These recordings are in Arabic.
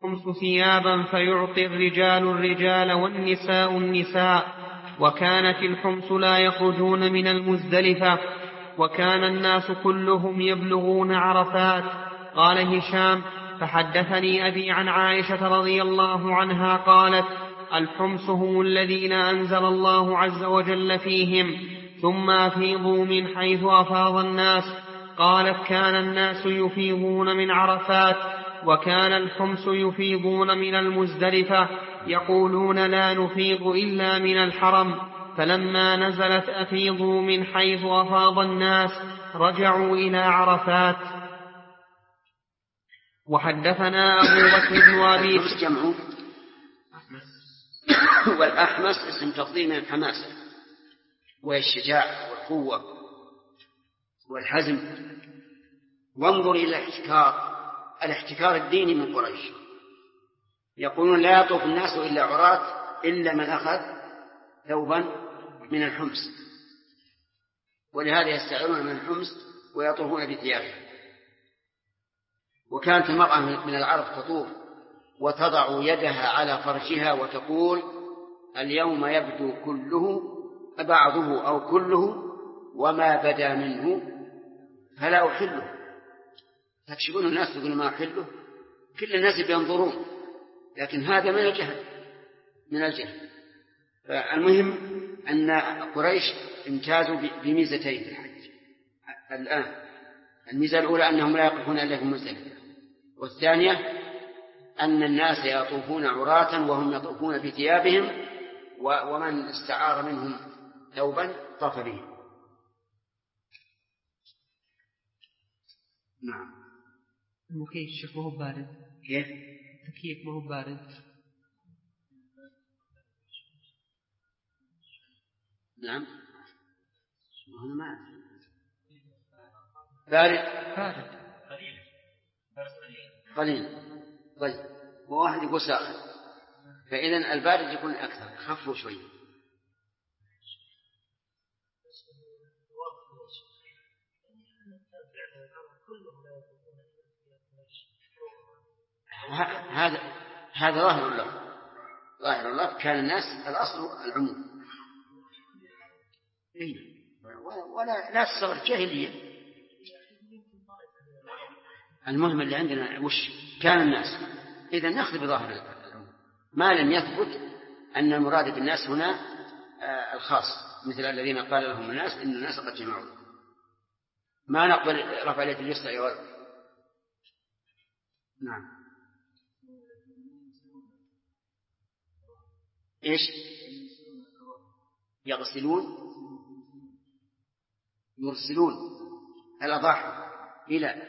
الخمس ثيابا فيعطي الرجال والنساء النساء. وكانت الخمس لا يخرجون من المزدلفة، وكان الناس كلهم يبلغون عرفات. قال هشام: فحدثني أبي عن عائشة رضي الله عنها قالت: الحمس هم الذين أنزل الله عز وجل فيهم، ثم أفيضوا من حيث أفاض الناس. قالت: كان الناس يفيضون من عرفات، وكان الحمس يفيضون من المزدلفة، يقولون لا نفيض إلا من الحرم. فلما نزلت أفيضوا من حيث أفاض الناس رجعوا إلى عرفات. وحدثنا أبو بكر بن أبي جمع والأحمس اسم تفضيل من الحماسة، والشجاع والقوة والحزم. وانظر إلى الاحتكار الديني من قريش، يقولون لا يطوف الناس إلا عراة إلا من أخذ ثوبا من الحمص، ولهذا يستعيرون من الحمص ويطوفون بثيابهم. وكانت المرأة من العرب تطوف وتضع يدها على فرجها وتقول: اليوم يبدو كله بعضه أو كله، وما بدا منه فلا أحله. تكشفون الناس تقول ما أحله، كل الناس بينظرون، لكن هذا من الجهل. فالمهم أن قريش امتازوا بميزتين في الحج الآن: الميزة الأولى أنهم لا يقفون إلا في المزدلفة، والثانية أن الناس يطوفون عراة وهم يطوفون بثيابهم، ومن استعار منهم ثوبا طاف به. نعم. المكيف شيخ ما هو بارد. كيف؟ التكييف ما هو بارد. نعم. بارد قليل. طيب، وواحد يقول ساخن، فإذن البارد يكون أكثر، خفوا شوي. هذا ظاهر الله كان الناس الأصل العموم، ولا تصور جاهلية. المهم اللي عندنا وش كان الناس، إذا نأخذ بظاهر العموم ما لم يثبت أن المراد بالناس هنا الخاص، مثل الذين قال لهم الناس إن الناس قد جمعوا. ما نقبل رفع اليد اليسرى يا ولد. نعم. إيش يرسلون الأضاحي إلى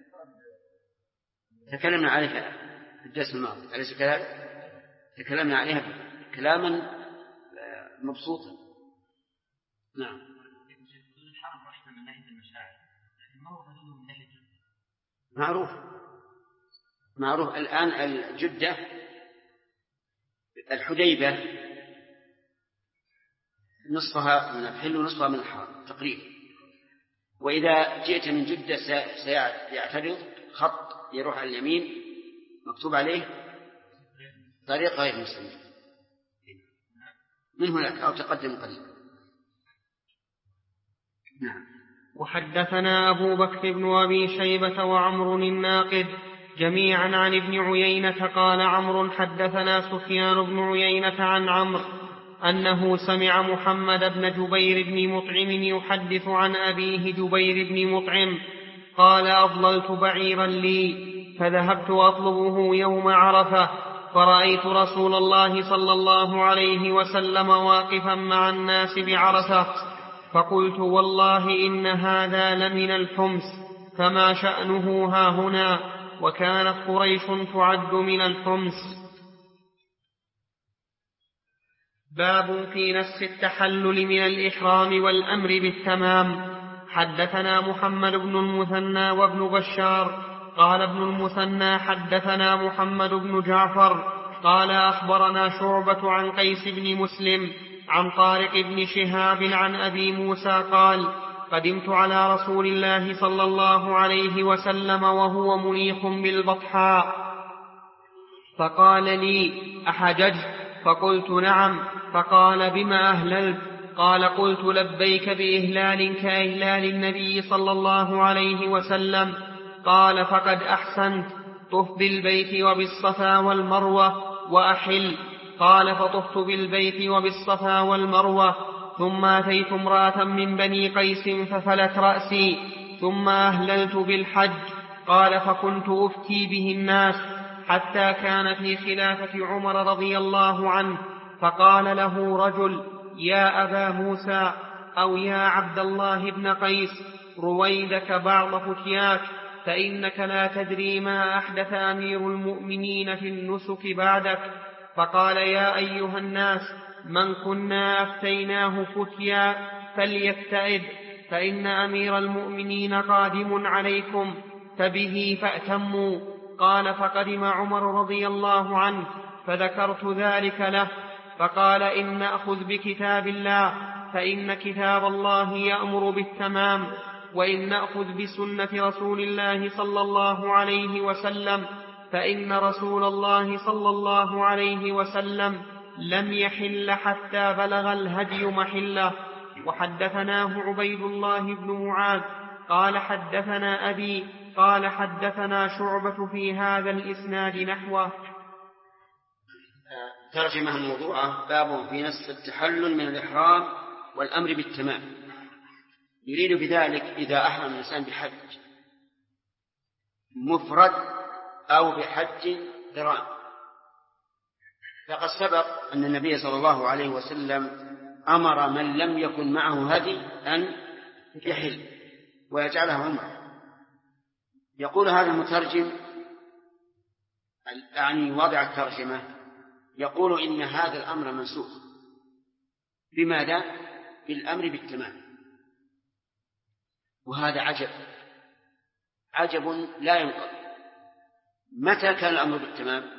تكلمنا عليها في الدرس الماضي، أليس كذلك؟ تكلمنا عليها كلاما مبسوطا. نعم. معروف الآن الجدة الحديبة نصفها من الحل ونصفها من الحرم تقريبا. وإذا جئت من جدة سيعترض خط يروح على اليمين مكتوب عليه طريق غير مسلم من هناك أو تقدم قليلا. نعم. وحدثنا أبو بكر بن أبي شيبة وعمر الناقد جميعا عن ابن عيينة قال عمرو: حدثنا سفيان بن عيينة عن عمرو أنه سمع محمد بن جبير بن مطعم يحدث عن أبيه جبير بن مطعم قال: أضللت بعيرا لي فذهبت أطلبه يوم عرفة، فرأيت رسول الله صلى الله عليه وسلم واقفا مع الناس بعرفة، فقلت: والله إن هذا لمن الحمس، فما شأنه هاهنا؟ وكانت قريش تعد من الحمس. باب في نسخ التحلل من الإحرام والأمر بالتمام. حدثنا محمد بن المثنى وابن بشار قال ابن المثنى حدثنا محمد بن جعفر قال أخبرنا شعبة عن قيس بن مسلم عن طارق بن شهاب عن أبي موسى قال: قدمت على رسول الله صلى الله عليه وسلم وهو منيخ بالبطحاء، فقال لي: أحججت؟ فقلت: نعم. فقال: بما أهللت؟ قال: قلت: لبيك بإهلال كإهلال النبي صلى الله عليه وسلم. قال: فقد أحسنت. طف بالبيت وبالصفا والمروة وأحل. قال: فطفت بالبيت وبالصفا والمروة، ثم أتيت امرأة من بني قيس ففلت رأسي، ثم أهللت بالحج. قال: فكنت أفتي به الناس حتى كان في خلافة عمر رضي الله عنه، فقال له رجل: يا أبا موسى، أو يا عبد الله بن قيس، رويدك بعض فتياك، فإنك لا تدري ما أحدث أمير المؤمنين في النسك بعدك. فقال: يا أيها الناس، من كنا أفتيناه فتيا فليفتئد، فإن أمير المؤمنين قادم عليكم، فبه فأتموا. قال: فقدم عمر رضي الله عنه فذكرت ذلك له، فقال: إن نأخذ بكتاب الله فإن كتاب الله يأمر بالتمام، وإن نأخذ بسنة رسول الله صلى الله عليه وسلم فإن رسول الله صلى الله عليه وسلم لم يحل حتى بلغ الهدي محله. وحدثناه عبيد الله بن معاذ قال: حدثنا أبي قال: حدثنا شعبة في هذا الإسناد نحوه. ترجمة الموضوعة: باب في نص التحلل من الإحرام والأمر بالتمام. يريد بذلك إذا أحرم الإنسان بحج مفرد أو بحج قران. فقد سبق أن النبي صلى الله عليه وسلم أمر من لم يكن معه هدي أن يحل ويجعله عمره. يقول هذا المترجم، يعني وضع الترجمة، يقول إن هذا الأمر منسوخ. بماذا؟ بالأمر بالتمام. وهذا عجب لا ينقضي. متى كان الأمر بالتمام؟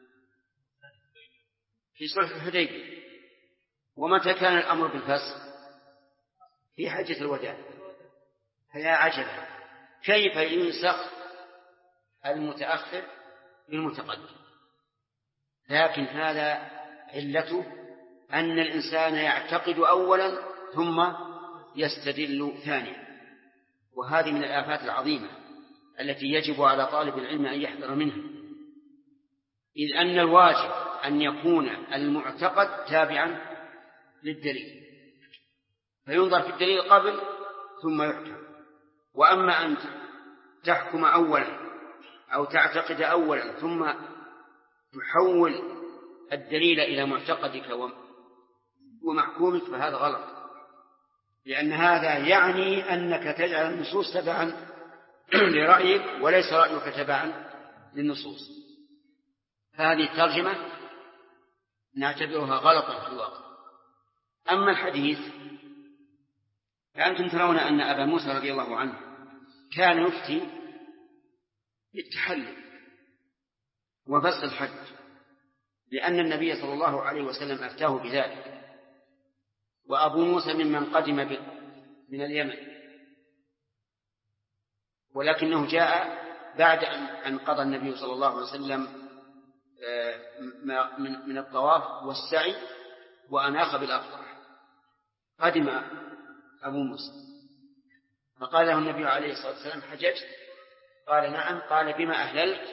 في صلح الحديبية. ومتى كان الأمر بالفسخ؟ في حجة الوداع. فيا عجبا، كيف ينسخ المتأخر بالمتقدم؟ لكن هذا علته أن الإنسان يعتقد أولا ثم يستدل ثانيا، وهذه من الآفات العظيمة التي يجب على طالب العلم أن يحذر منها، إذ أن الواجب أن يكون المعتقد تابعا للدليل، فينظر في الدليل قبل ثم يحكم. وأما أن تحكم أولا أو تعتقد أولا ثم تحول الدليل إلى معتقدك ومحكومك، فهذا غلط، لأن هذا يعني أنك تجعل النصوص تبعا لرأيك وليس رأيك تبعا للنصوص. هذه الترجمة نعتبرها غلطا في الواقع. أما الحديث فأنتم ترون أن أبا موسى رضي الله عنه كان يفتي بالتحلل وفسخ الحج، لأن النبي صلى الله عليه وسلم أفتاه بذلك. وأبو موسى ممن قدم من اليمن، ولكنه جاء بعد أن قضى النبي صلى الله عليه وسلم من الطواف والسعي وأناخ بالأفطار. قدم أبو موسى فقال له النبي عليه الصلاة والسلام: حججت؟ قال: نعم. قال: بما أهللت؟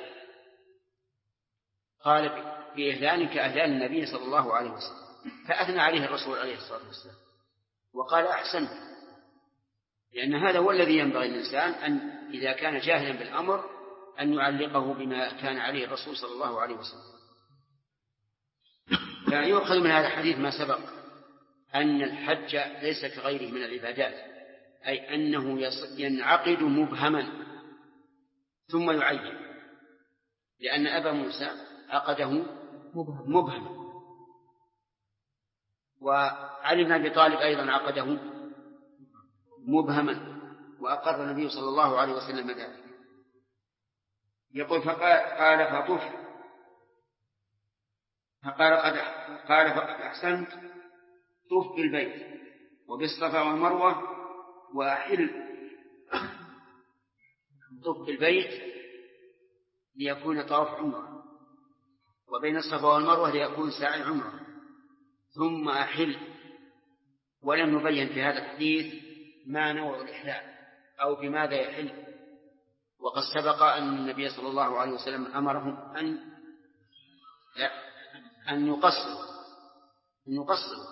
قال: بإهلالك أهلال النبي صلى الله عليه وسلم. فأثنى عليه الرسول عليه الصلاة والسلام وقال: أحسنت، لأن هذا هو الذي ينبغي الإنسان أن إذا كان جاهلا بالأمر أن يعلقه بما كان عليه الرسول صلى الله عليه وسلم. فيؤخذ من هذا الحديث ما سبق، أن الحج ليس كغيره من العبادات، أي أنه ينعقد مبهما ثم يعين، لأن أبا موسى عقده مبهما، وعلي بن أبي طالب أيضا عقده مبهما، وأقر النبي صلى الله عليه وسلم ذلك. يقول: قال: فطف. قال: فقد أحسنت. طف بالبيت وبالصفا والمروة وأحل. طف بالبيت ليكون طواف عمره، وبين الصفا والمروة ليكون ساعي عمره ثم أحل. ولم يبين في هذا الحديث ما نوع الإحلال أو بماذا يحل. وقد سبق أن النبي صلى الله عليه وسلم أمرهم أن يقصروا.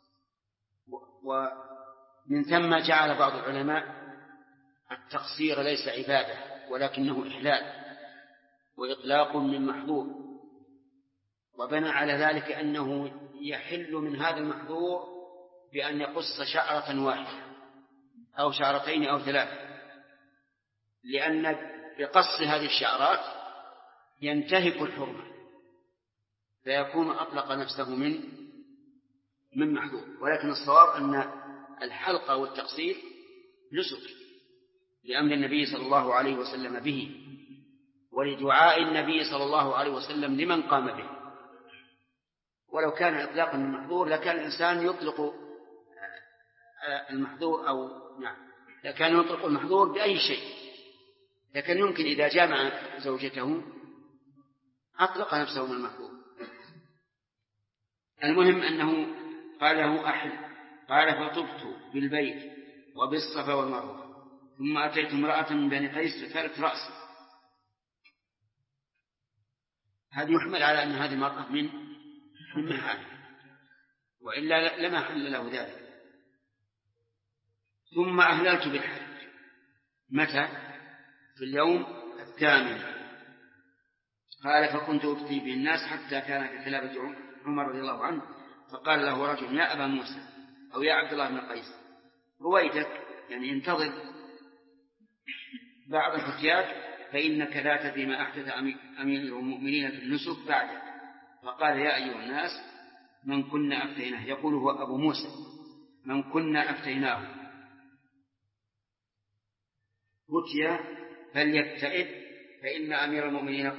ومن ثم جعل بعض العلماء التقصير ليس عبادة ولكنه إحلال وإطلاق من محظور، وبنى على ذلك أنه يحل من هذا المحظور بأن يقص شعرة واحدة أو شعرتين أو ثلاثة، لأن بقص هذه الشعرات ينتهك الحرمة فيكون أطلق نفسه من محظور. ولكن الصواب أن الحلق والتقصير نسك لأمر النبي صلى الله عليه وسلم به ولدعاء النبي صلى الله عليه وسلم لمن قام به. ولو كان إطلاقا من محظور لكان الإنسان يطلق المحظور لكان يطلق المحظور بأي شيء، لكن يمكن إذا جامع زوجته أطلق نفسه من المحظور. المهم أنه قال له أحل. قال فطبت بالبيت وبالصفا والمروة ثم أتيت امرأة من بني قيس فثلت رأسي. هذا يحمل على أن هذه المرأة من محارم، وإلا لما حل له ذلك. ثم أهللت بالحج. متى؟ في اليوم الثامن. قال فكنت أبتي بالناس حتى كان في خلافة عمر رضي الله عنه، فقال له رجل يا أبا موسى أو يا عبد الله بن قيس رويتك، يعني انتظر بعض الفتيات فإنك لا تدري ما أحدث أمير المؤمنين في النسك بعدك. فقال يا أيها الناس من كنا أفتيناه، يقول هو أبو موسى من كنا أفتيناه فتيا فليبتئد فإن أمير المؤمنين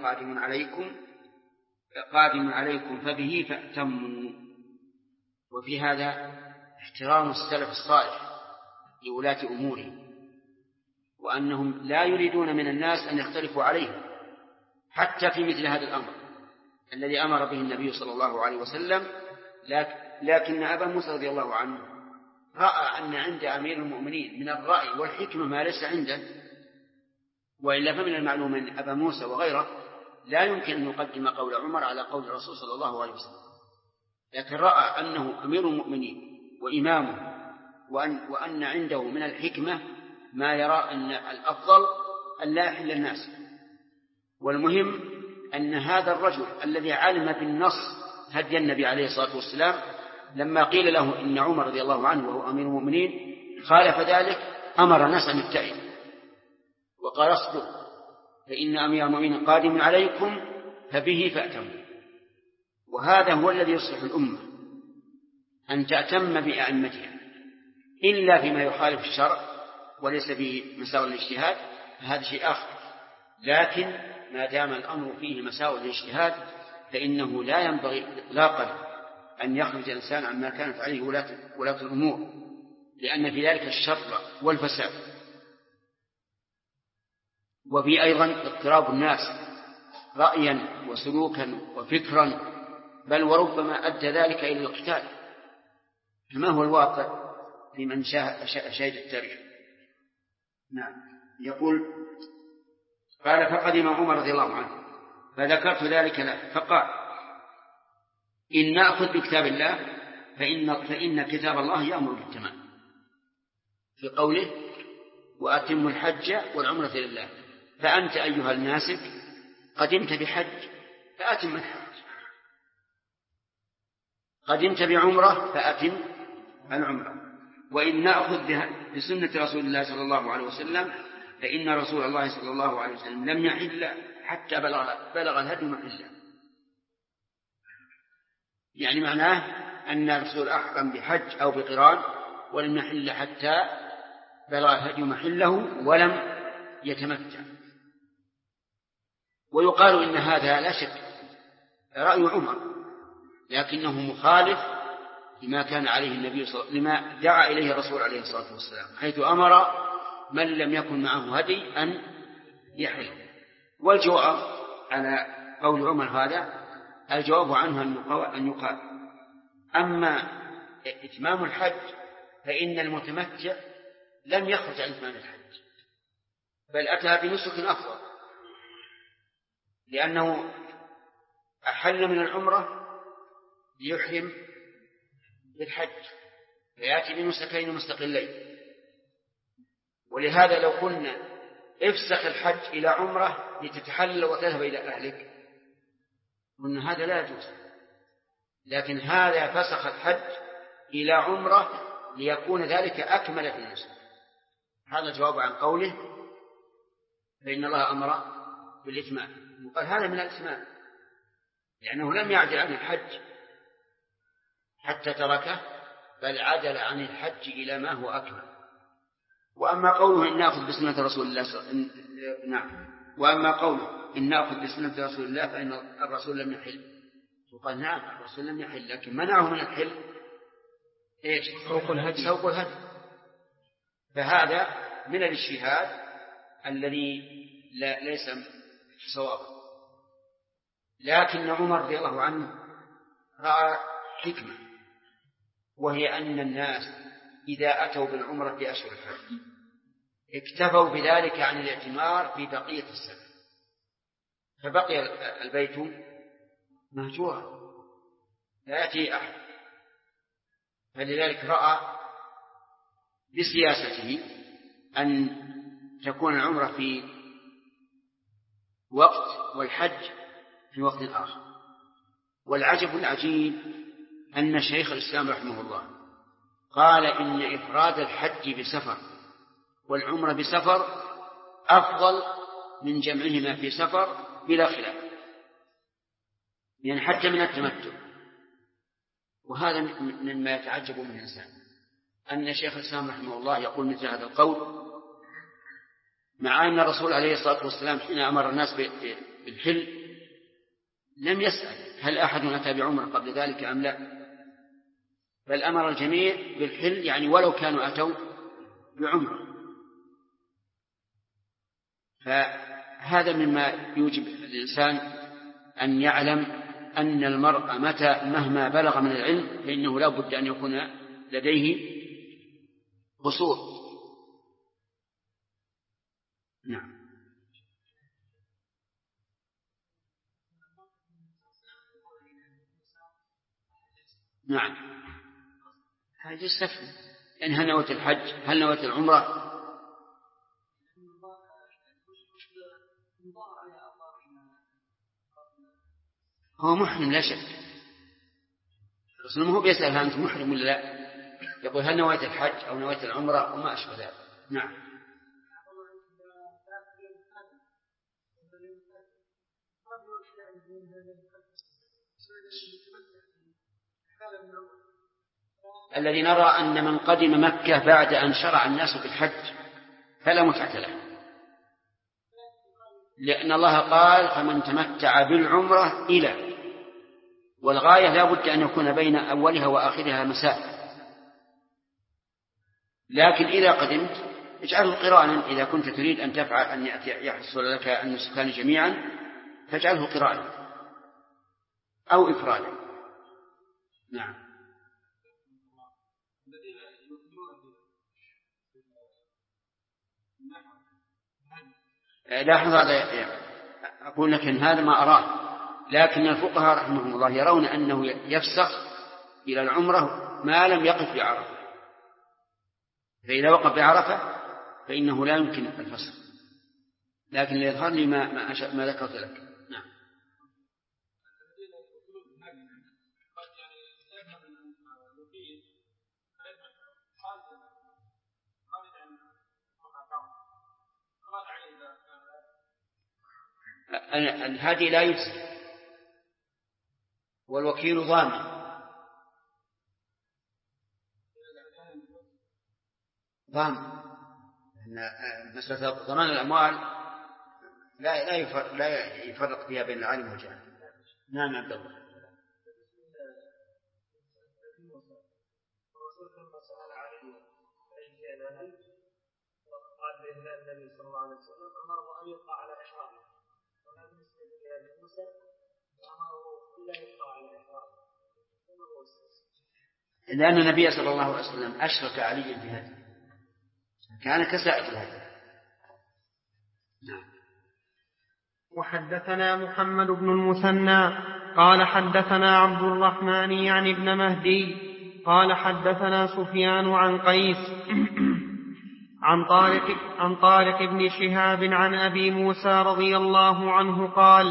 قادم عليكم فبه فأتموا. وفي هذا احترام السلف الصالح لولاة أمورهم، وأنهم لا يريدون من الناس أن يختلفوا عليهم حتى في مثل هذا الأمر الذي أمر به النبي صلى الله عليه وسلم. لكن أبا موسى رضي الله عنه رأى أن عند أمير المؤمنين من الرأي والحكمة ما ليس عنده، وإلا فمن المعلوم أن أبا موسى وغيره لا يمكن أن يقدم قول عمر على قول الرسول صلى الله عليه وسلم، لكن رأى أنه أمير المؤمنين وإمامه وأن عنده من الحكمة ما يرى أن الأفضل أن لا يحل الناس. والمهم أن هذا الرجل الذي علم بالنص هدي النبي عليه الصلاة والسلام لما قيل له إن عمر رضي الله عنه وهو أمير المؤمنين خالف ذلك أمر الناس أن يبتعدوا وقال اصبروا فإن أمير المؤمنين قادم عليكم فبه فأتموا. وهذا هو الذي يصلح الأمة، أن تأتم بأئمتها إلا فيما يخالف الشرع وليس بمساوئ الاجتهاد فهذا شيء آخر. لكن ما دام الأمر فيه مساوئ الاجتهاد فإنه لا ينبغي إطلاقا أن يخرج الإنسان عما كانت عليه ولاة الأمور، لأن في ذلك الشر والفساد. وفي أيضا اضطراب الناس رأيا وسلوكا وفكرا، بل وربما أدى ذلك إلى القتال كما هو الواقع لمن شاهد التاريخ. نعم. يقول قال فقدم عمر رضي الله عنه فذكرت ذلك له فقال إن نأخذ بكتاب الله فإن كتاب الله يأمر بالتمام في قوله وأتم الحج والعمرة لله. فأنت أيها الناسك قدمت بحج فأتم الحج، قدمت بعمرة فأتم العمرة. وإن نأخذ بسنة رسول الله صلى الله عليه وسلم فإن رسول الله صلى الله عليه وسلم لم يحل حتى بلغ الهدي محله. يعني معناه أن الرسول أحرم بحج أو بقران ولم يحل حتى بلغ الهدي محله ولم يتمتع. ويقال إن هذا لا شك رأي عمر، لكنه مخالف لما كان عليه النبي لما دعا إليه الرسول عليه الصلاة والسلام، حيث أمر من لم يكن معه هدي أن يحل. والجواب على قول عمر هذا الجواب عنها أن يقال. أما إتمام الحج فإن المتمتع لم يخرج عن إتمام الحج، بل أتى بنسك أفضل، لأنه أحل من العمرة ليحرم بالحج، فيأتي بنسكين مستقلين. ولهذا لو قلنا افسخ الحج إلى عمرة لتتحلل وتذهب إلى أهلك قلنا هذا لا يجوز، لكن هذا فسخ الحج إلى عمرة ليكون ذلك أكمل في النسك. هذا جواب عن قوله فإن الله أمر بالإتمام، وقال هذا من الإتمام، لأنه لم يعدل عن الحج حتى تركه، بل عدل عن الحج إلى ما هو أكمل. وأما قوله إن نأخذ بسنة رسول الله وأما قوله إن نأخذ بسنة رسول الله فإن الرسول لم يحل، وقال نعم الرسول لم يحل، لكن منعه من الحل إيش؟ سوق الهدي. فهذا من الاجتهاد الذي ليس صوابا. لكن عمر رضي الله عنه رأى حكمة، وهي أن الناس إذا أتوا بالعمرة في أشهر الحج اكتفوا بذلك عن الاعتمار في بقية السنة، فبقي البيت مهجورا لا يأتي أحد. فلذلك رأى بسياسته أن تكون العمرة في وقت والحج في وقت آخر. والعجب العجيب أن شيخ الإسلام رحمه الله قال إن إفراد الحج بسفر والعمرة بسفر أفضل من جمعهما في سفر بلا خلاف، يعني حتى من التمتع. وهذا مما يتعجب من الإنسان أن شيخ الإسلام رحمه الله يقول مثل هذا القول، مع أن الرسول عليه الصلاة والسلام حين أمر الناس بالحل لم يسأل هل أحد أتى بعمرة قبل ذلك أم لا، بل أمر الجميع بالحل، يعني ولو كانوا أتوا بعمرة. فهذا مما يوجب الإنسان أن يعلم أن المرء مهما بلغ من العلم فإنه لا بد أن يكون لديه قصور. نعم. نعم هذا يستفهم، يعني هل نويت الحج هل نويت العمرة. هو محرم لا شك، الرسول هو بيسأل هل أنت محرم ولا لا، يقول هل نويت الحج أو نويت العمرة وما أشبه ذلك. نعم. الذي نرى أن من قدم مكة بعد أن شرع الناس بالحج فلا متعة له، لأن الله قال فمن تمتع بالعمرة إلى، والغاية لا بد أن يكون بين أولها وآخرها مسافة. لكن إذا قدمت اجعله قرانا، إذا كنت تريد أن تفعل أن يحصل لك النسكان جميعا فاجعله قرانا أو إفرادا. نعم. لاحظ هذا، أقول لك إن هذا ما أراه، لكن الفقهاء رحمهم الله يرون أنه يفسخ إلى العمرة ما لم يقف بعرفة، فإذا وقف بعرفة فإنه لا يمكن الفسخ، لكن يظهر لي ما ذكرت لك. نعم. الهادي لا يجزي والوكيل ضامن. مسألة ضمان الأموال لا يفرق فيها بين العالم والجاهل. نعم عبد الله. قال النبي صلى الله عليه وسلم أمره أن يقع على إحرامه، وما بالنسبة لموسى أمره بالله لأن النبي صلى الله عليه وسلم أشرك عليا في هذا، كان كسائر الهدي. نعم. وحدثنا محمد بن المثنى قال حدثنا عبد الرحمن يعني ابن مهدي قال حدثنا سفيان عن قيس عن طارق بن شهاب عن أبي موسى رضي الله عنه قال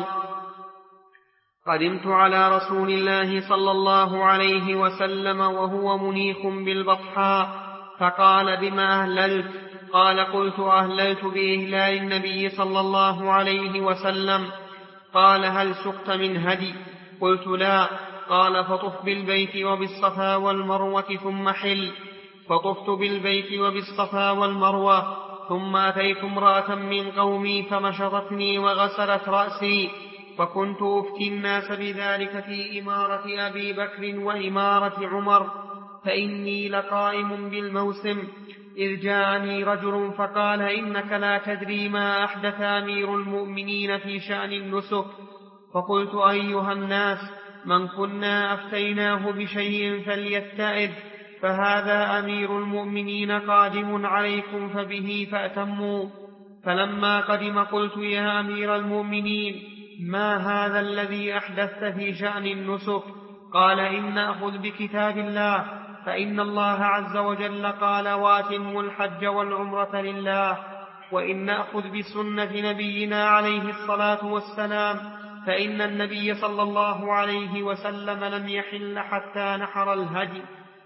قدمت على رسول الله صلى الله عليه وسلم وهو منيخ بالبطحاء فقال بما أهللت؟ قال قلت أهللت بإهلال النبي صلى الله عليه وسلم. قال هل سقت من هدي؟ قلت لا. قال فطف بالبيت وبالصفا والمروة ثم حل. فطفت بالبيت وبالصفا والمروة ثم أتيت امرأة من قومي فمشطتني وغسلت رأسي، فكنت أفتي الناس بذلك في إمارة أبي بكر وإمارة عمر، فإني لقائم بالموسم إذ جاءني رجل فقال إنك لا تدري ما أحدث أمير المؤمنين في شأن النسك. فقلت أيها الناس من كنا أفتيناه بشيء فليتئذ، فهذا أمير المؤمنين قادم عليكم فبه فأتموا. فلما قدم قلت يا أمير المؤمنين ما هذا الذي أحدثت في شأن النسك؟ قال إن نأخذ بكتاب الله، فإن الله عز وجل قال واتموا الحج والعمرة لله، وإن نأخذ بسنة نبينا عليه الصلاة والسلام فإن النبي صلى الله عليه وسلم لم يحل حتى نحر الهدي.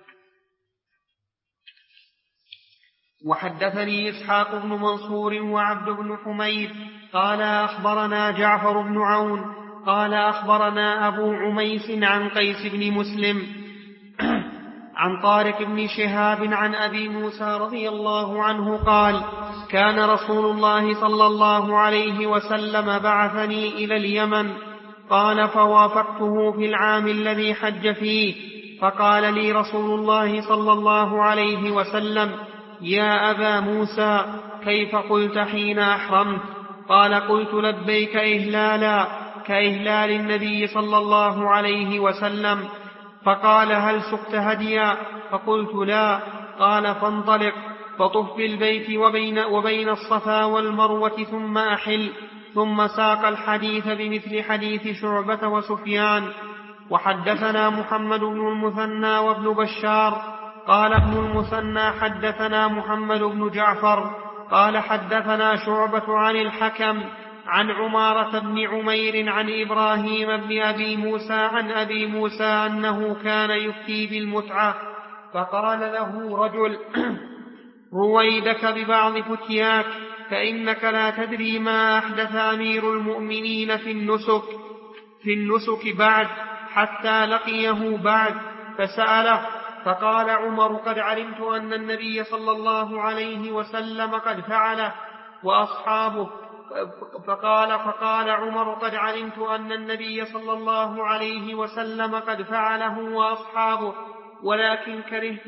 وحدثني إسحاق بن منصور وعبد بن حميد قال أخبرنا جعفر بن عون قال أخبرنا أبو عميس عن قيس بن مسلم عن طارق بن شهاب عن أبي موسى رضي الله عنه قال كان رسول الله صلى الله عليه وسلم بعثني إلى اليمن. قال فوافقته في العام الذي حج فيه، فقال لي رسول الله صلى الله عليه وسلم يا أبا موسى كيف قلت حين أحرمت؟ قال قلت لبيك إهلالا كإهلال النبي صلى الله عليه وسلم. فقال هل سقت هديا؟ فقلت لا. قال فانطلق فطف بالبيت وبين الصفا والمروة ثم أحل. ثم ساق الحديث بمثل حديث شعبة وسفيان. وحدثنا محمد بن المثنى وابن بشار قال ابن المثنى حدثنا محمد بن جعفر قال حدثنا شعبة عن الحكم عن عمارة بن عمير عن إبراهيم بن أبي موسى عن أبي موسى أنه كان يفتي بالمتعة، فقال له رجل رويدك ببعض فتياك، فإنك لا تدري ما أحدث أمير المؤمنين في النسك بعد حتى لقيه بعد. فسأله فقال عمر قد علمت أن النبي صلى الله عليه وسلم قد فعله وأصحابه. فقال عمر قد علمت أن النبي صلى الله عليه وسلم قد فعله وأصحابه، ولكن كرهت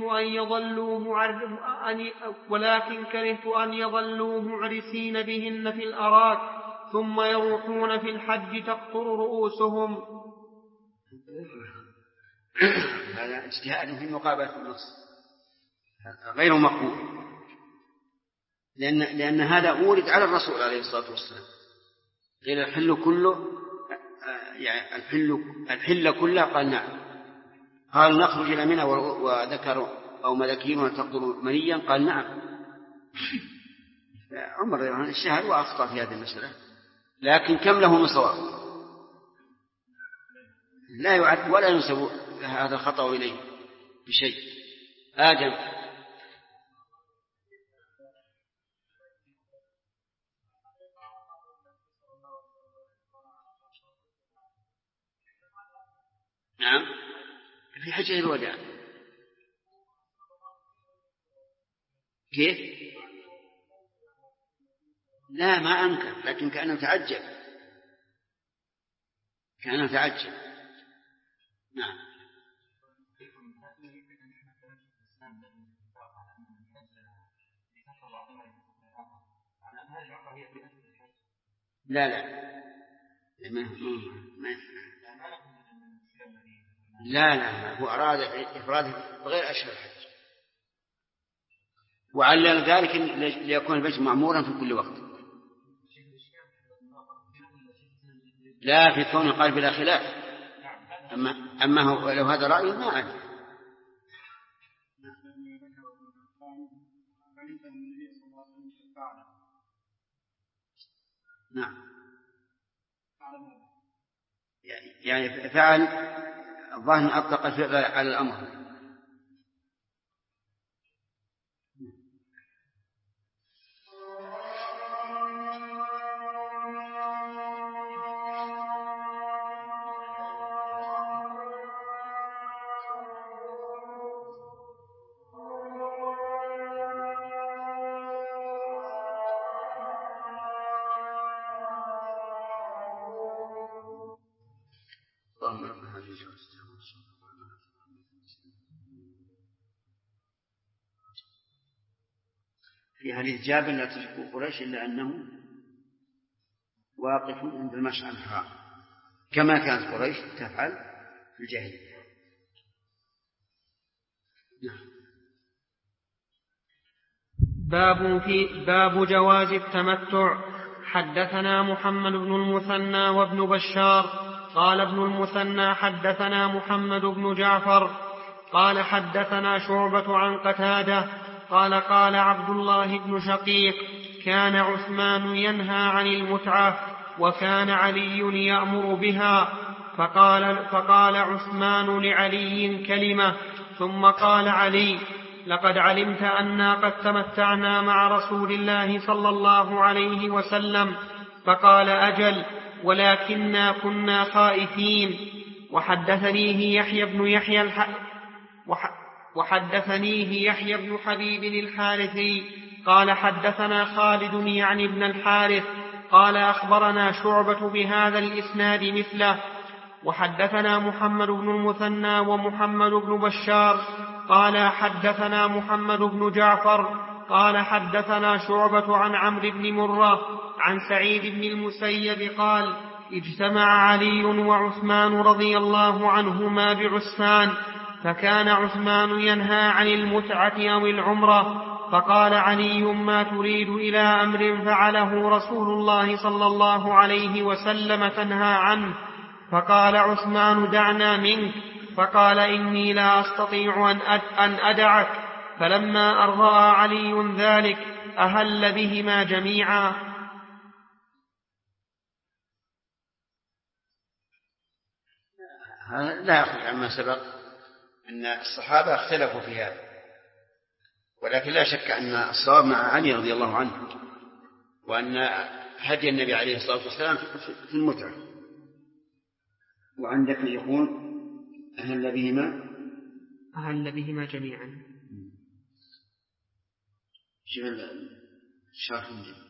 أن يظلوا معرسين بهن في الأراك ثم يروحون في الحج تقطر رؤوسهم. هذا اجتهاد في مقابلة النص غير مقبول، لأن هذا أورد على الرسول عليه الصلاة والسلام. قيل الحل كله، يعني الحل كله، قال نعم. قال نخرج إلى منى وذكر أو ملكين وتقدر منيا، قال نعم. عمر رضي الله عنه اجتهد وأخطأ في هذه المسألة، لكن كم له من صواب؟ لا يعد ولا ينسب هذا الخطأ إليه بشيء. آدم. نعم، في حجة الوداع. كيف؟ لا، ما أنكر، لكن كأنه تعجب. نعم. لا لا هو أراد إفراده بغير أشهر الحج، وعلل ذلك ليكون البيت معمورا في كل وقت. لا، في كونه قال بلا خلاف. أما هو لو هذا رأيه ما أعلم. نعم، يعني فعل الظاهر أطلق الفعل على الأمر. في حديث جابر لا تشركوا قريش إلا أنه واقف عند المشعر الحرام كما كانت قريش تفعل في الجاهلية. باب جواز التمتع. حدثنا محمد بن المثنى وابن بشار قال ابن المثنى حدثنا محمد بن جعفر قال حدثنا شعبة عن قتادة قال قال عبد الله بن شقيق كان عثمان ينهى عن المتعة وكان علي يأمر بها، فقال عثمان لعلي كلمة ثم قال علي لقد علمت أنا قد تمتعنا مع رسول الله صلى الله عليه وسلم، فقال أجل ولكننا كنا خائفين. وحدثنيه يحيى بن حبيب الحارثي قال حدثنا خالد يعني ابن الحارث قال أخبرنا شعبة بهذا الإسناد مثله. وحدثنا محمد بن المثنى ومحمد بن بشار قال حدثنا محمد بن جعفر قال حدثنا شعبة عن عمرو بن مرة عن سعيد بن المسيب قال اجتمع علي وعثمان رضي الله عنهما بعسفان، فكان عثمان ينهى عن المتعة أو العمرة، فقال علي ما تريد إلى أمر فعله رسول الله صلى الله عليه وسلم تنهى عنه؟ فقال عثمان دعنا منك، فقال إني لا أستطيع أن أدعك، فلما أن رأى علي ذلك أهل بهما جميعا. هذا لا يخرج عما سبق أن الصحابة اختلفوا في هذا، ولكن لا شك أن الصواب مع علي رضي الله عنه، وأن هدي النبي عليه الصلاة والسلام في المتعة. وعندك يقول أهل بهما جميعا. شوف الشرح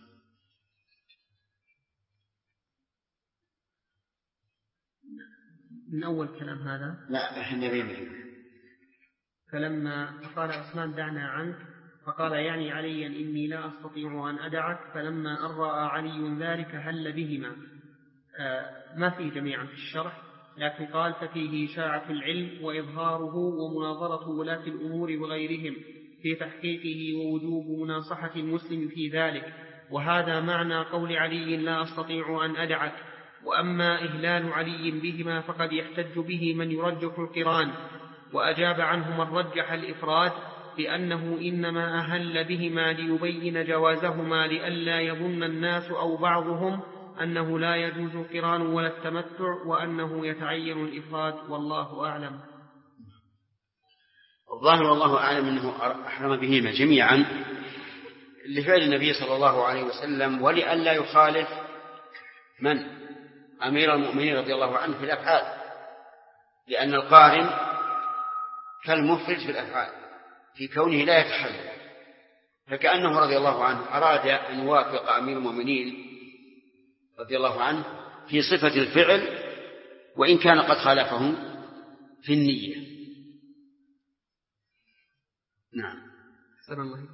من أول كلام هذا لا أهل بهما. فلما قال عثمان دعنا عنك، فقال يعني عليا إني لا أستطيع أن أدعك، فلما أن رأى علي ذلك هل بهما. ما فيه جميعا في الشرح، لكن قال ففيه إشاعة العلم وإظهاره ومناظرة ولاة الأمور وغيرهم في تحقيقه ووجوب مناصحة المسلم في ذلك، وهذا معنى قول علي لا أستطيع أن أدعك. وأما إهلال علي بهما فقد يحتج به من يرجح القران، وأجاب عنه من رجح الإفراد بأنه إنما أهل بهما ليبين جوازهما لئلا يظن الناس أو بعضهم أنه لا يجوز القران ولا التمتع، وأنه يتعين الإفراد، والله أعلم. الظاهر والله أعلم أنه أحرم بهما جميعا لفعل النبي صلى الله عليه وسلم، ولئلا يخالف من أمير المؤمنين رضي الله عنه في الأفعال، لأن القارن كالمفرد في الأفعال في كونه لا يتحلل، فكأنه رضي الله عنه أراد أن يوافق أمير المؤمنين رضي الله عنه في صفة الفعل وإن كان قد خالفهم في النية. نعم. سلام الله.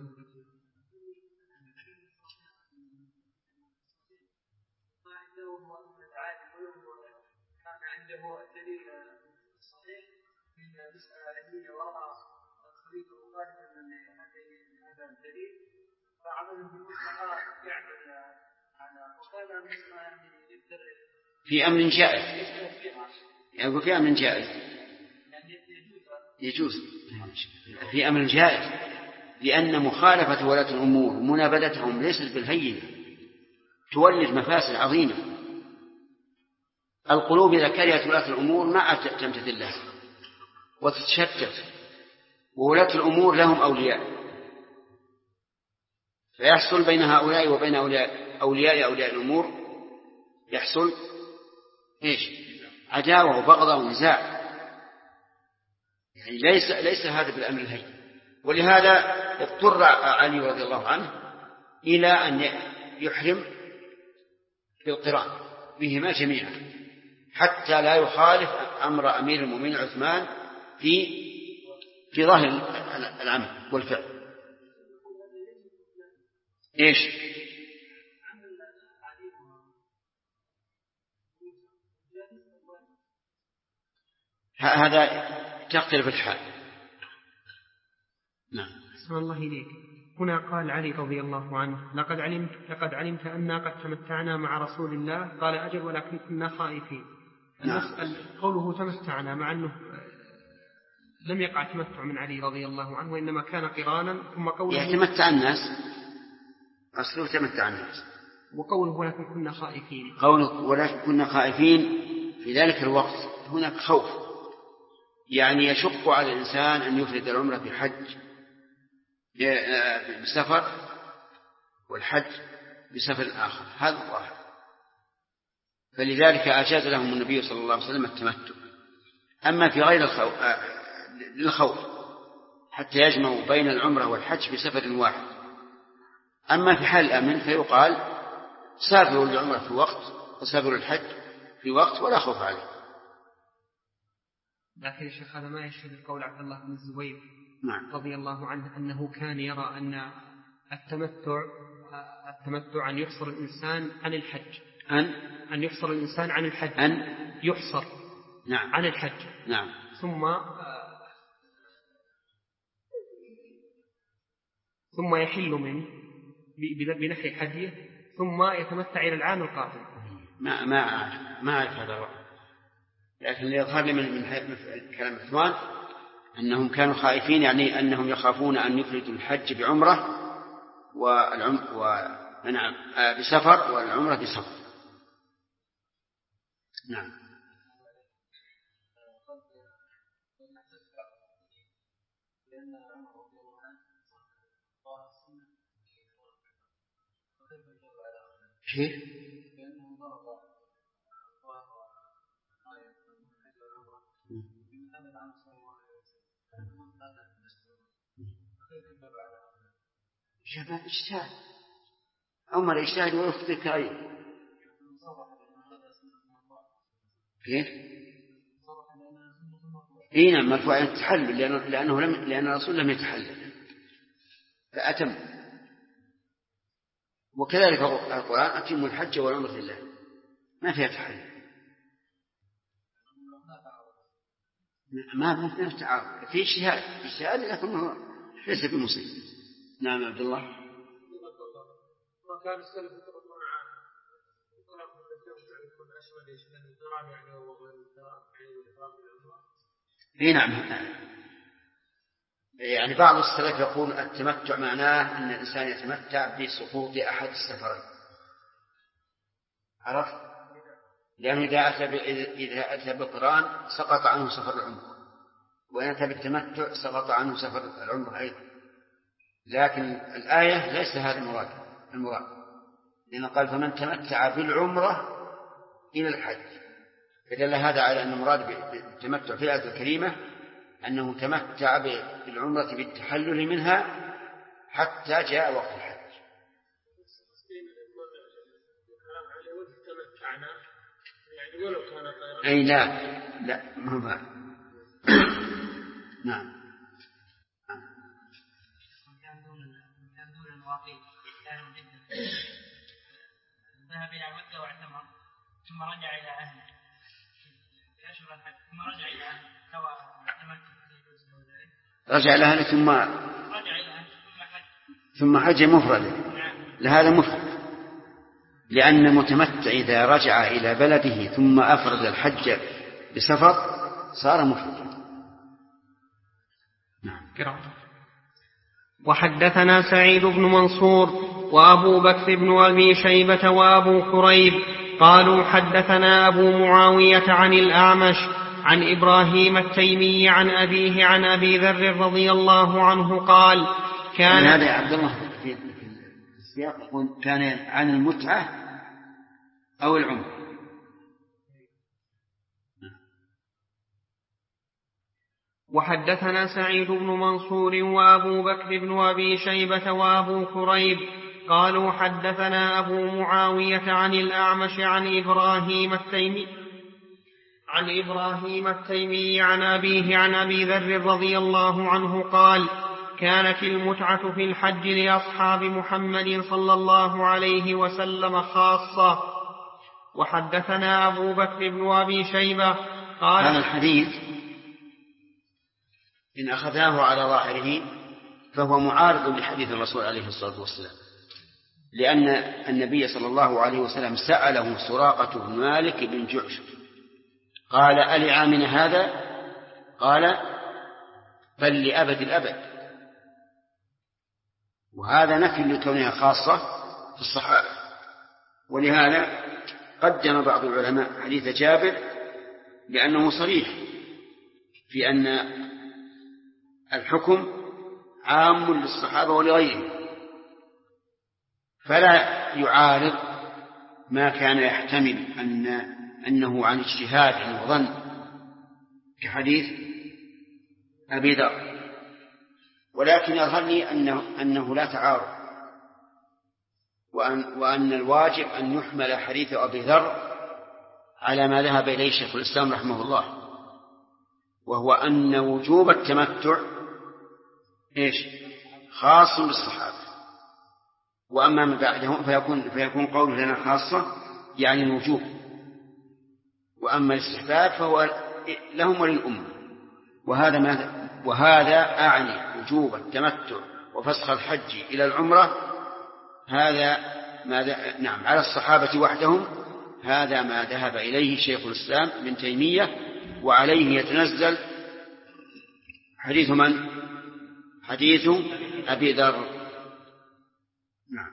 المسألة وضع الخليفة مخالفا لهذا الدليل فعمل بالمصلحة يعمل على وكان بالنسبة في أمر جائز، يقول في أمر جائز يجوز في أمر جائز، لأن مخالفة ولاة الأمور ومنابذتهم ليست بالهينة، تولد مفاسد عظيمة. القلوب إذا كرهت ولاة الأمور ما تمتثل لها وتتشتت، وولاة الأمور لهم أولياء، فيحصل بين هؤلاء وبين أولياء الأمور يحصل عداوة وبغضة ونزاع، يعني ليس هذا بالأمر الهين. ولهذا اضطر علي رضي الله عنه إلى أن يحرم بالقران بهما جميعا حتى لا يخالف أمر أمير المؤمنين عثمان في ظاهر العمل والفعل. هذا تختلف الحال. نعم. أحسن الله إليك. هنا قال علي رضي الله عنه لقد علمت أننا قد تمتعنا مع رسول الله، قال أجل ولكن كنا خائفين. نسأل قوله تمتعنا مع أنه لم يقع تمتع من علي رضي الله عنه وإنما كان قرانا، ثم قوله يتمتع الناس أصله تمتع الناس، وقوله ولكن كنا خائفين، قوله ولكن كنا خائفين في ذلك الوقت هناك خوف، يعني يشق على الإنسان أن يفرد العمرة في حج بسفر والحج بسفر آخر، هذا الظاهر. فلذلك أجاز لهم النبي صلى الله عليه وسلم التمتع. أما في غير للخوف حتى يجمعوا بين العمرة والحج بسفر واحد. أما في حال الأمن فيقال سافروا للعمرة في وقت وسافروا الحج في وقت ولا خوف عليه. لكن يا شيخ هذا ما يشهد القول عبد الله بن الزبير نعم. رضي الله عنه أنه كان يرى أن التمتع أن يحصر الإنسان عن الحج، أن يحصر الإنسان عن الحج، أن يحصر نعم. عن الحج، نعم. ثم يحل منه بنحر حجه ثم يتمتع إلى العام القادم. ما أعرف هذا الرأي، لكن يظهر لي من كلام عثمان أنهم كانوا خائفين، يعني أنهم يخافون أن يفردوا الحج بعمرة بسفر والعمرة بسفر. نعم. كيف؟ شباب اجتهاد عمر اجتهاد ويخطئ كأي. كيف؟ نعم مرفوع التحلل لأن الرسول لم يتحلل فأتم. وكذلك القرآن أتم الحج والعمرة لله ما فيها تحلل، ما فيها تعارض، في اجتهاد لكنه ليس بمصيب. نعم عبد الله. وكان السلف يتقدمون عنه وطلب من الجمع يكون أشمل يشمل الإكرام يعني وغير الإكرام بالعمرة. نعم. يعني بعض السلف يقول التمتع معناه أن الإنسان يتمتع بسقوط أحد السفرين، عرفت؟ لأنه إذا أتى بالقران سقط عنه سفر العمر، وإن أتى بالتمتع سقط عنه سفر العمر أيضا. لكن الآية ليس هذا المراد، لأنه قال فمن تمتع بالعمرة إلى الحج، فدل هذا على أن المراد بالتمتع في الآية الكريمة أنه تمتع بالعمرة بالتحلل منها حتى جاء وقت الحج. أي لا ما هو نعم. ذهب إلى مكة واعتمر ثم رجع إلى أهله في أشهر الحج ثم رجع إلى أهله سواء اعتمر رجع لها ثم حج مفردا، لهذا مفرد، لأن المتمتع إذا رجع إلى بلده ثم أفرد الحج بسفر صار مفردا. وحدثنا سعيد بن منصور وأبو بكر بن أبي شيبة وأبو كريب قالوا حدثنا أبو معاوية عن الأعمش عن إبراهيم التيمي عن أبيه عن أبي ذر رضي الله عنه قال كان هذا يا عبد الله في السياق كان عن المتعة أو العمر. وحدثنا سعيد بن منصور وأبو بكر بن أبي شيبة وأبو كريب قالوا حدثنا أبو معاوية عن الأعمش عن إبراهيم التيمي عن أبيه عن أبي ذر رضي الله عنه قال كانت المتعة في الحج لأصحاب محمد صلى الله عليه وسلم خاصة. وحدثنا أبو بكر بن أبي شيبة قال هذا الحديث إن أخذناه على ظاهره فهو معارض لحديث الرسول عليه الصلاة والسلام، لأن النبي صلى الله عليه وسلم سأله سراقة بن مالك بن جعش قال ألعامنا هذا؟ قال بل لأبد الأبد، وهذا نفي لكونها خاصة في الصحابة. ولهذا قدم بعض العلماء حديث جابر لأنه صريح في أن الحكم عام للصحابة ولغيرهم، فلا يعارض ما كان يحتمل أنه عن اجتهاد وظن كحديث أبي ذر، ولكن يظهر لي أنه لا تعارض، وأن الواجب أن يحمل حديث أبي ذر على ما ذهب إليه شيخ الإسلام رحمه الله، وهو أن وجوب التمتع خاص بالصحابة، وأما من بعدهم فيكون قوله لنا خاصة يعني الوجوب، وأما الاستحباب فهو لهم وللأمة. وهذا أعني وجوب التمتع وفسخ الحج إلى العمرة، هذا نعم على الصحابة وحدهم، هذا ما ذهب إليه شيخ الإسلام ابن تيمية، وعليه يتنزل حديث من؟ حديث أبي ذر. نعم.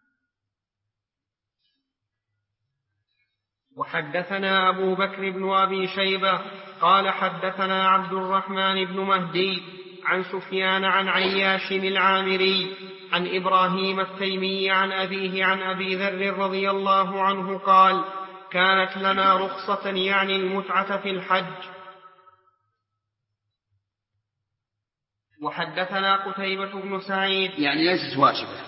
وحدثنا أبو بكر بن أبي شيبة قال حدثنا عبد الرحمن بن مهدي عن سفيان عن عياش العامري عن إبراهيم التيمي عن أبيه عن أبي ذر رضي الله عنه قال كانت لنا رخصة يعني المتعة في الحج. وحدثنا قتيبة بن سعيد يعني ليست واجبة،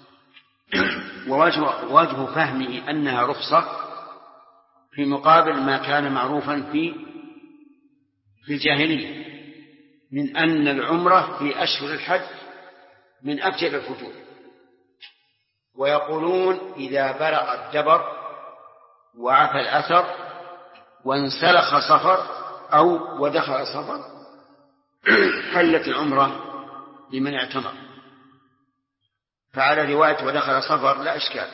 وواجب فهمه أنها رخصة في مقابل ما كان معروفا في الجاهلية من أن العمرة في أشهر الحج من أفجر الفجور، ويقولون إذا برق الدبر وعفى الأثر وانسلخ صفر أو ودخل صفر حلت العمرة لمن اعتمر. فعلى رواية ودخل صفر لا إشكال،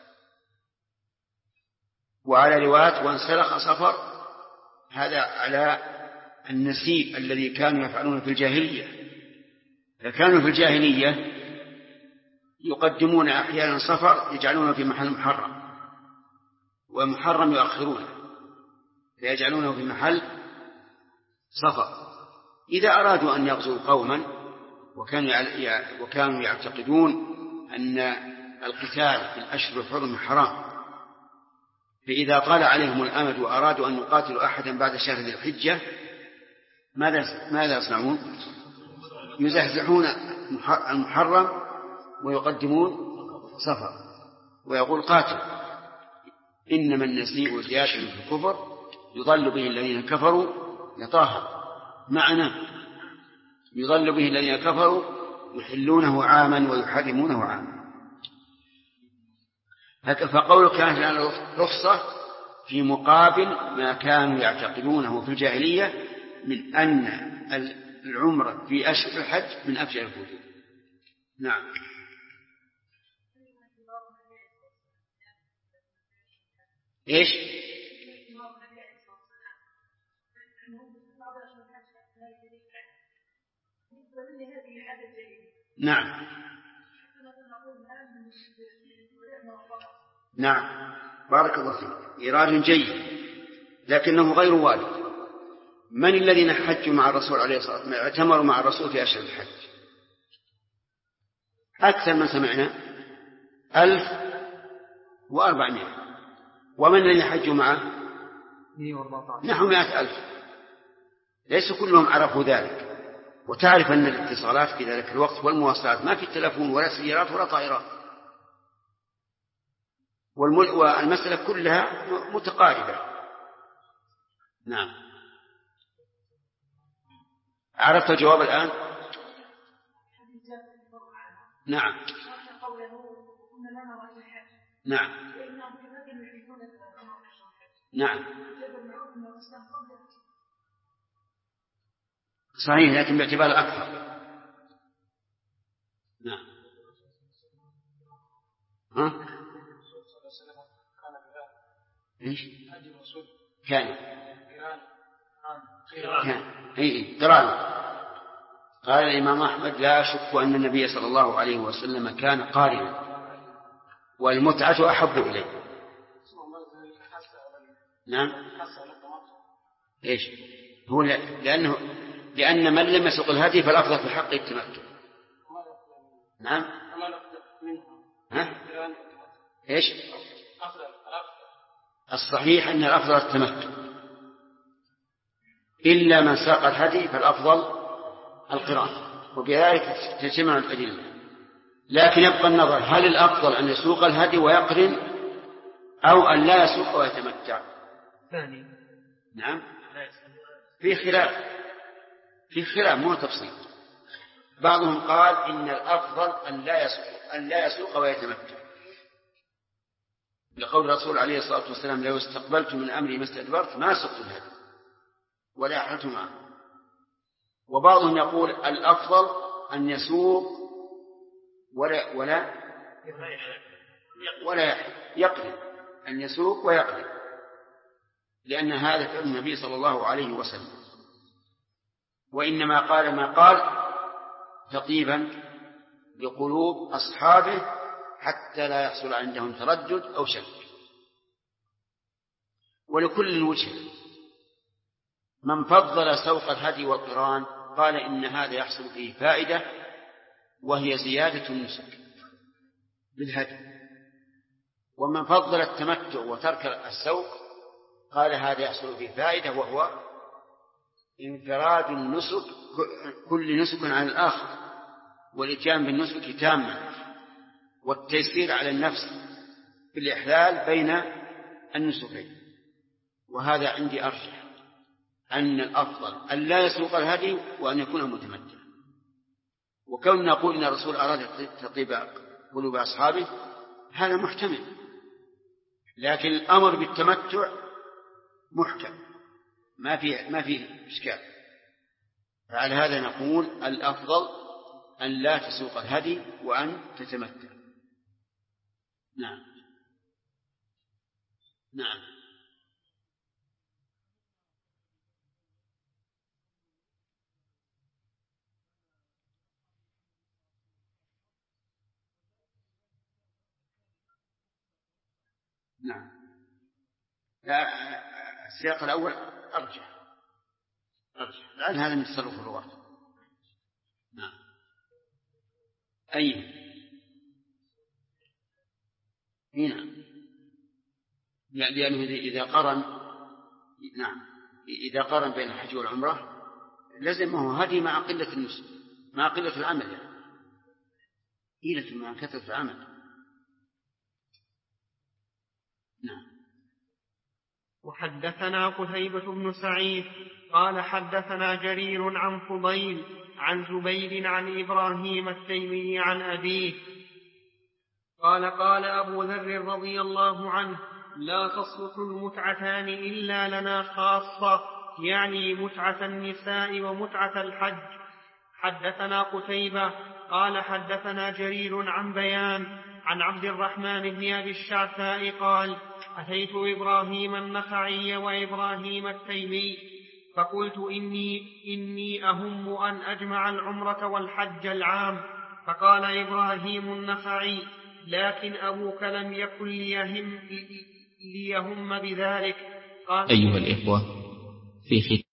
وعلى رواية وانسلخ صفر هذا على النسيء الذي كانوا يفعلون في الجاهلية. فكانوا في الجاهلية يقدمون أحيانا صفر يجعلونه في محل محرم، ومحرم يؤخرونه فيجعلونه في محل صفر. إذا أرادوا أن يغزوا قوما وكانوا يعتقدون أن القتال في الأشهر الحرم حرام، فإذا طال عليهم الأمد وأرادوا أن يقاتلوا أحدا بعد شهر ذي الحجة ماذا يصنعون؟ يزحزحون المحرم ويقدمون صفر، ويقول قاتل، إنما النسيء زيادة في الكفر يضل به الذين كفروا يطاهر معنا، يضل به الذين كفروا يحلونه عاما ويحرمونه عاما. فقول كانت لنا رخصة في مقابل ما كانوا يعتقدونه في الجاهلية من أن العمرة في أشهر الحج من أفجر الوجوه. نعم. إيش؟ نعم نعم، بارك الله فيك، إيراد جيد لكنه غير وارد. من الذين حجوا مع الرسول عليه الصلاة والسلام اعتمروا مع الرسول في أشهر الحج؟ أكثر من سمعنا 1400. ومن الذين حجوا معه 114 نحو 100,000. ليس كلهم عرفوا ذلك. وتعرف أن الاتصالات في ذلك الوقت والمواصلات ما في تلفون ولا سيارات ولا طائرات، والمسألة كلها متقاربة. نعم. عرفت الجواب الآن؟ نعم نعم نعم صحيح، لكن باعتبار أكثر. نعم. ها؟ إيش؟ كان قران. قال الإمام أحمد: لا أشك أن النبي صلى الله عليه وسلم كان قارنا، والمتعة أحب إليه. نعم. إيش هو؟ لأن من لم يسق الهدي فالأفضل في حقه التمتع. نعم. ها؟ إيش؟ الصحيح أن الأفضل التمتع، إلا من ساق الهدي فالأفضل القران، وبذلك تجتمع الأدلة. لكن يبقى النظر: هل الأفضل أن يسوق الهدي ويقرن، أو أن لا يسوق ويتمتع؟ ثاني. نعم. في خلاف مو تفصيل. بعضهم قال إن الأفضل أن لا يسوق ويتمتع، لقول الرسول عليه الصلاة والسلام: لو استقبلت من أمري ما استدبرت ما سقت الهدي ولا أحلت معه. وبعضهم يقول الأفضل أن يسوق ولا يقرن، أن يسوق ويقرن، لأن هذا فعل النبي صلى الله عليه وسلم، وإنما قال ما قال تطيبا لقلوب أصحابه حتى لا يحصل عندهم تردد أو شك. ولكل وجه. من فضل سوق الهدي والقران قال إن هذا يحصل فيه فائدة، وهي زيادة النسك بالهدي. ومن فضل التمتع وترك السوق قال هذا يحصل فيه فائدة، وهو انفراد النسك، كل نسك عن الآخر، والإتيان بالنسك تاما، والتيسير على النفس بالإحلال بين النسكين. وهذا عندي أرجح أن الأفضل أن لا يسوق الهدي وأن يكون متمتع. وكون نقول إن الرسول أراد تطيب قلوب أصحابه هذا محتمل، لكن الأمر بالتمتع محكم، ما فيه إشكال. فعلى هذا نقول الأفضل أن لا تسوق الهدي وأن تتمتع. نعم نعم نعم. السياق الأول أرجح، لأن هذا من تصرف الرواة. نعم. أي هنا لأنه إذا قرن، نعم، إذا قرن بين الحج والعمرة لزمه هدي مع قلة النسك، مع قلة العمل، يعني قلة مع كثرة العمل. نعم. وحدثنا قتيبة بن سعيد قال حدثنا جرير عن فضيل عن زبير عن إبراهيم التيمي عن أبيه قال قال أبو ذر رضي الله عنه: لا تصلح المتعتان إلا لنا خاصة، يعني متعة النساء ومتعة الحج. حدثنا قتيبة قال حدثنا جرير عن بيان عن عبد الرحمن بن أبي الشعثاء قال أتيت إبراهيم النخعي وإبراهيم التيمي فقلت إني أهم أن أجمع العمرة والحج العام. فقال إبراهيم النخعي لكن أبوك لم يكن ليهم بذلك. قال أيها الإخوة، في ختام